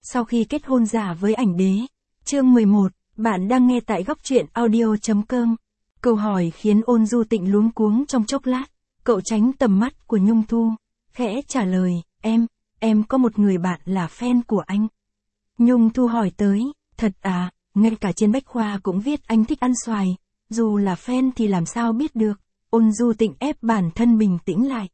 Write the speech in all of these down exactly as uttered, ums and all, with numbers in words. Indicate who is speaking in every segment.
Speaker 1: Sau khi kết hôn giả với ảnh đế. Chương mười một, bạn đang nghe tại góc truyện audio.com. Câu hỏi khiến Ôn Du Tịnh luống cuống trong chốc lát, cậu tránh tầm mắt của Nhung Thu, khẽ trả lời, em, em có một người bạn là fan của anh. Nhung Thu hỏi tới, thật à, ngay cả trên bách khoa cũng viết anh thích ăn xoài, dù là fan thì làm sao biết được. Ôn Du Tịnh ép bản thân bình tĩnh lại.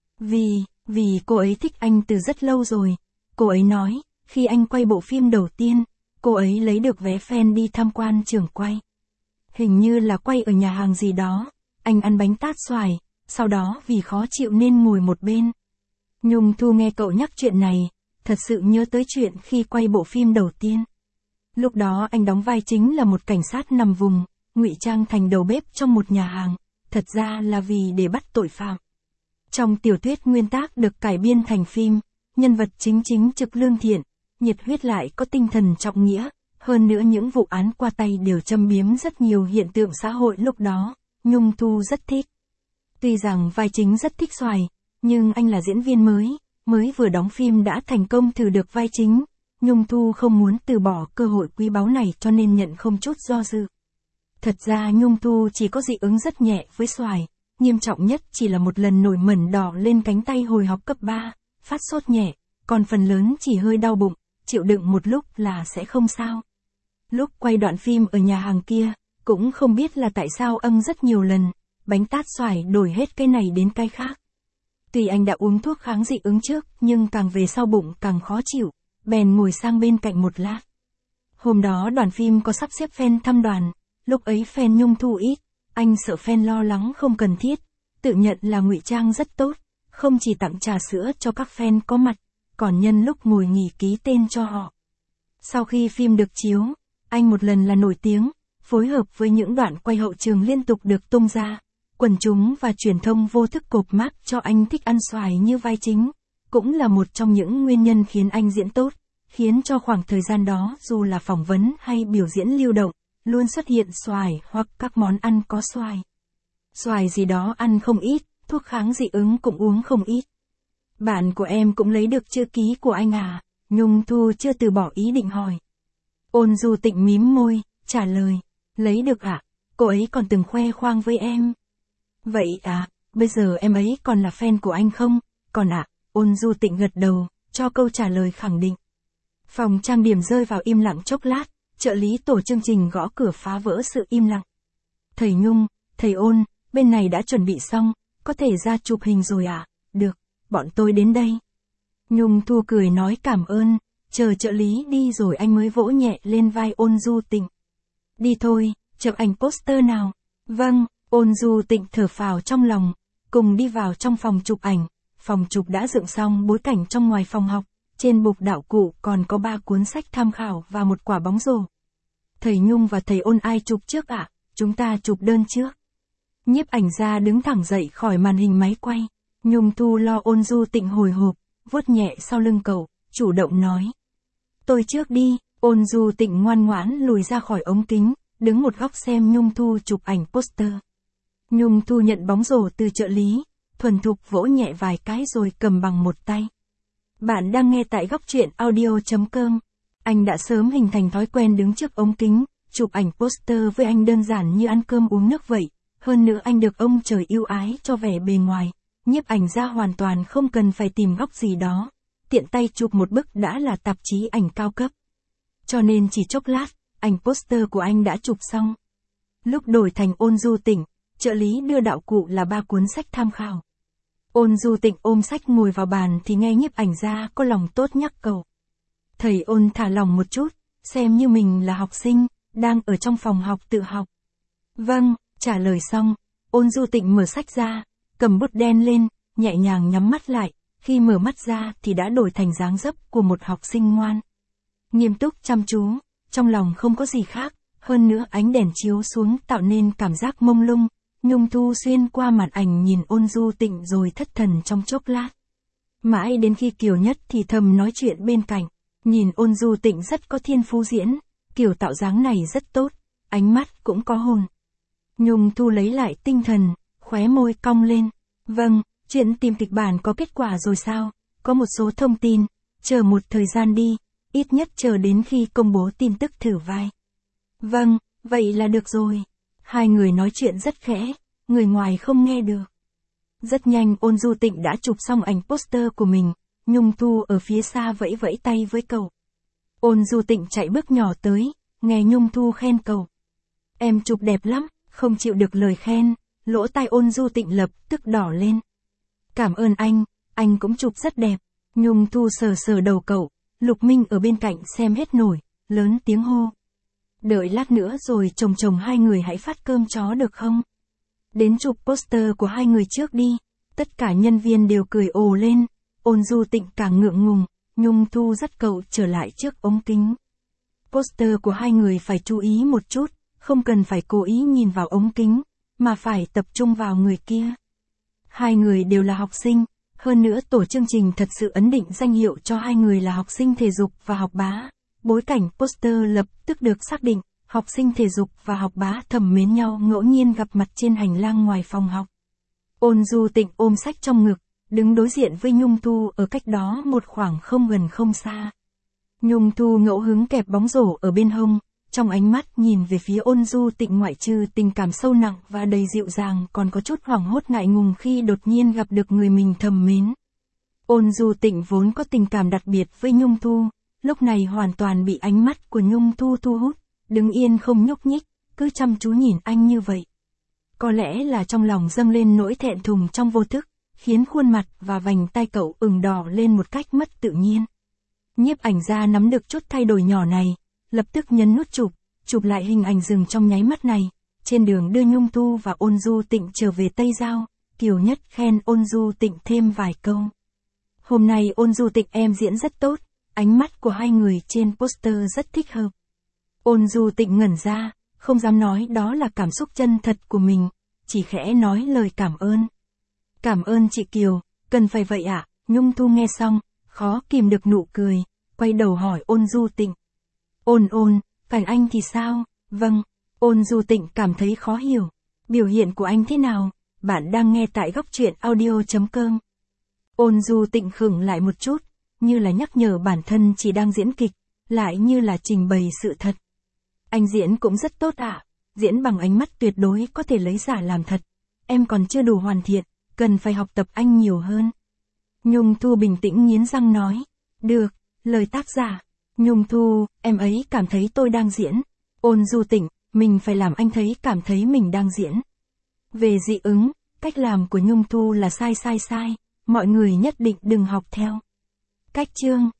Speaker 1: Vì, vì cô ấy thích anh từ rất lâu rồi. Cô ấy nói, khi anh quay bộ phim đầu tiên, cô ấy lấy được vé fan đi tham quan trường quay. Hình như là quay ở nhà hàng gì đó, anh ăn bánh tát xoài, sau đó vì khó chịu nên ngồi một bên. Nhung Thu nghe cậu nhắc chuyện này, thật sự nhớ tới chuyện khi quay bộ phim đầu tiên. Lúc đó anh đóng vai chính là một cảnh sát nằm vùng, ngụy trang thành đầu bếp trong một nhà hàng, thật ra là vì để bắt tội phạm. Trong tiểu thuyết nguyên tác được cải biên thành phim, nhân vật chính chính trực lương thiện, nhiệt huyết lại có tinh thần trọng nghĩa, hơn nữa những vụ án qua tay đều châm biếm rất nhiều hiện tượng xã hội lúc đó, Nhung Thu rất thích. Tuy rằng vai chính rất thích xoài, nhưng anh là diễn viên mới, mới vừa đóng phim đã thành công thử được vai chính, Nhung Thu không muốn từ bỏ cơ hội quý báu này cho nên nhận không chút do dự. Thật ra Nhung Thu chỉ có dị ứng rất nhẹ với xoài, nghiêm trọng nhất chỉ là một lần nổi mẩn đỏ lên cánh tay hồi học cấp ba, phát sốt nhẹ, còn phần lớn chỉ hơi đau bụng, chịu đựng một lúc là sẽ không sao. Lúc quay đoạn phim ở nhà hàng kia, cũng không biết là tại sao âm rất nhiều lần, bánh tát xoài đổi hết cái này đến cái khác. Tuy anh đã uống thuốc kháng dị ứng trước, nhưng càng về sau bụng càng khó chịu, bèn ngồi sang bên cạnh một lát. Hôm đó đoàn phim có sắp xếp fan thăm đoàn, lúc ấy fan Nhung Thu ít, anh sợ fan lo lắng không cần thiết, tự nhận là ngụy trang rất tốt, không chỉ tặng trà sữa cho các fan có mặt, còn nhân lúc ngồi nghỉ ký tên cho họ. Sau khi phim được chiếu, anh một lần là nổi tiếng, phối hợp với những đoạn quay hậu trường liên tục được tung ra, quần chúng và truyền thông vô thức cộp mác cho anh thích ăn xoài như vai chính, cũng là một trong những nguyên nhân khiến anh diễn tốt, khiến cho khoảng thời gian đó dù là phỏng vấn hay biểu diễn lưu động, luôn xuất hiện xoài hoặc các món ăn có xoài. Xoài gì đó ăn không ít, thuốc kháng dị ứng cũng uống không ít. Bạn của em cũng lấy được chữ ký của anh à? Nhung Thu chưa từ bỏ ý định hỏi. Ôn Du Tịnh mím môi, trả lời, lấy được ạ, à? Cô ấy còn từng khoe khoang với em. Vậy à, bây giờ em ấy còn là fan của anh không? Còn ạ, à? Ôn Du Tịnh gật đầu, cho câu trả lời khẳng định. Phòng trang điểm rơi vào im lặng chốc lát, trợ lý tổ chương trình gõ cửa phá vỡ sự im lặng. Thầy Nhung, thầy Ôn, bên này đã chuẩn bị xong, có thể ra chụp hình rồi à? Được, bọn tôi đến đây. Nhung Thu cười nói cảm ơn, chờ trợ lý đi rồi anh mới vỗ nhẹ lên vai Ôn Du Tịnh. Đi thôi, chụp ảnh poster nào. Vâng, Ôn Du Tịnh thở phào trong lòng, cùng đi vào trong phòng chụp ảnh. Phòng chụp đã dựng xong bối cảnh trong ngoài phòng học, trên bục đạo cụ còn có ba cuốn sách tham khảo và một quả bóng rổ. Thầy Nhung và thầy Ôn ai chụp trước ạ? À? Chúng ta chụp đơn trước. Nhiếp ảnh gia đứng thẳng dậy khỏi màn hình máy quay. Nhung Thu lo Ôn Du Tịnh hồi hộp, vuốt nhẹ sau lưng cậu, chủ động nói. Tôi trước đi. Ôn Du Tịnh ngoan ngoãn lùi ra khỏi ống kính, đứng một góc xem Nhung Thu chụp ảnh poster. Nhung Thu nhận bóng rổ từ trợ lý, thuần thục vỗ nhẹ vài cái rồi cầm bằng một tay. Bạn đang nghe tại góc truyện audio.com. Anh đã sớm hình thành thói quen đứng trước ống kính, chụp ảnh poster với anh đơn giản như ăn cơm uống nước vậy. Hơn nữa anh được ông trời yêu ái cho vẻ bề ngoài, nhiếp ảnh gia hoàn toàn không cần phải tìm góc gì đó. Tiện tay chụp một bức đã là tạp chí ảnh cao cấp. Cho nên chỉ chốc lát, ảnh poster của anh đã chụp xong. Lúc đổi thành Ôn Du Tịnh, trợ lý đưa đạo cụ là ba cuốn sách tham khảo. Ôn Du Tịnh ôm sách ngồi vào bàn thì nghe nhiếp ảnh gia có lòng tốt nhắc cậu. Thầy Ôn thả lòng một chút, xem như mình là học sinh, đang ở trong phòng học tự học. Vâng, trả lời xong, Ôn Du Tịnh mở sách ra, cầm bút đen lên, nhẹ nhàng nhắm mắt lại, khi mở mắt ra thì đã đổi thành dáng dấp của một học sinh ngoan. Nghiêm túc chăm chú, trong lòng không có gì khác, hơn nữa ánh đèn chiếu xuống tạo nên cảm giác mông lung. Nhung Thu xuyên qua màn ảnh nhìn Ôn Du Tịnh rồi thất thần trong chốc lát. Mãi đến khi Kiều Nhất thì thầm nói chuyện bên cạnh, nhìn Ôn Du Tịnh rất có thiên phú diễn, kiểu tạo dáng này rất tốt, ánh mắt cũng có hồn. Nhung Thu lấy lại tinh thần, khóe môi cong lên. Vâng, chuyện tìm kịch bản có kết quả rồi sao? Có một số thông tin, chờ một thời gian đi, ít nhất chờ đến khi công bố tin tức thử vai. Vâng, vậy là được rồi. Hai người nói chuyện rất khẽ, người ngoài không nghe được. Rất nhanh Ôn Du Tịnh đã chụp xong ảnh poster của mình, Nhung Thu ở phía xa vẫy vẫy tay với cậu. Ôn Du Tịnh chạy bước nhỏ tới, nghe Nhung Thu khen cậu. Em chụp đẹp lắm, không chịu được lời khen, lỗ tai Ôn Du Tịnh lập tức đỏ lên. Cảm ơn anh, anh cũng chụp rất đẹp. Nhung Thu sờ sờ đầu cậu, Lục Minh ở bên cạnh xem hết nổi, lớn tiếng hô. Đợi lát nữa rồi chồng chồng hai người hãy phát cơm chó được không? Đến chụp poster của hai người trước đi. Tất cả nhân viên đều cười ồ lên. Ôn Du Tịnh càng ngượng ngùng, Nhung Thu dắt cậu trở lại trước ống kính. Poster của hai người phải chú ý một chút, không cần phải cố ý nhìn vào ống kính, mà phải tập trung vào người kia. Hai người đều là học sinh, hơn nữa tổ chương trình thật sự ấn định danh hiệu cho hai người là học sinh thể dục và học bá. Bối cảnh poster lập tức được xác định, học sinh thể dục và học bá thầm mến nhau ngẫu nhiên gặp mặt trên hành lang ngoài phòng học. Ôn Du Tịnh ôm sách trong ngực, đứng đối diện với Nhung Thu ở cách đó một khoảng không gần không xa. Nhung Thu ngẫu hứng kẹp bóng rổ ở bên hông, trong ánh mắt nhìn về phía Ôn Du Tịnh ngoại trừ tình cảm sâu nặng và đầy dịu dàng còn có chút hoảng hốt ngại ngùng khi đột nhiên gặp được người mình thầm mến. Ôn Du Tịnh vốn có tình cảm đặc biệt với Nhung Thu, lúc này hoàn toàn bị ánh mắt của Nhung Thu thu hút, đứng yên không nhúc nhích, cứ chăm chú nhìn anh như vậy. Có lẽ là trong lòng dâng lên nỗi thẹn thùng trong vô thức, khiến khuôn mặt và vành tay cậu ửng đỏ lên một cách mất tự nhiên. Nhiếp ảnh gia nắm được chút thay đổi nhỏ này, lập tức nhấn nút chụp, chụp lại hình ảnh dừng trong nháy mắt này. Trên đường đưa Nhung Thu và Ôn Du Tịnh trở về Tây Giao, Kiều Nhất khen Ôn Du Tịnh thêm vài câu. Hôm nay Ôn Du Tịnh em diễn rất tốt, ánh mắt của hai người trên poster rất thích hợp. Ôn Du Tịnh ngẩn ra, không dám nói đó là cảm xúc chân thật của mình, chỉ khẽ nói lời cảm ơn. Cảm ơn chị Kiều, cần phải vậy ạ? À? Nhung Thu nghe xong, khó kìm được nụ cười, quay đầu hỏi Ôn Du Tịnh. Ôn ôn, cảnh anh thì sao? Vâng, Ôn Du Tịnh cảm thấy khó hiểu. Biểu hiện của anh thế nào? Bạn đang nghe tại góc truyện audio chấm com. Ôn Du Tịnh khựng lại một chút, như là nhắc nhở bản thân chỉ đang diễn kịch, lại như là trình bày sự thật. Anh diễn cũng rất tốt ạ, à? Diễn bằng ánh mắt tuyệt đối có thể lấy giả làm thật. Em còn chưa đủ hoàn thiện, cần phải học tập anh nhiều hơn. Nhung Thu bình tĩnh nghiến răng nói. Được, lời tác giả. Nhung Thu, em ấy cảm thấy tôi đang diễn. Ôn Du Tịnh, mình phải làm anh thấy cảm thấy mình đang diễn. Về dị ứng, cách làm của Nhung Thu là sai sai sai, mọi người nhất định đừng học theo. Cách chương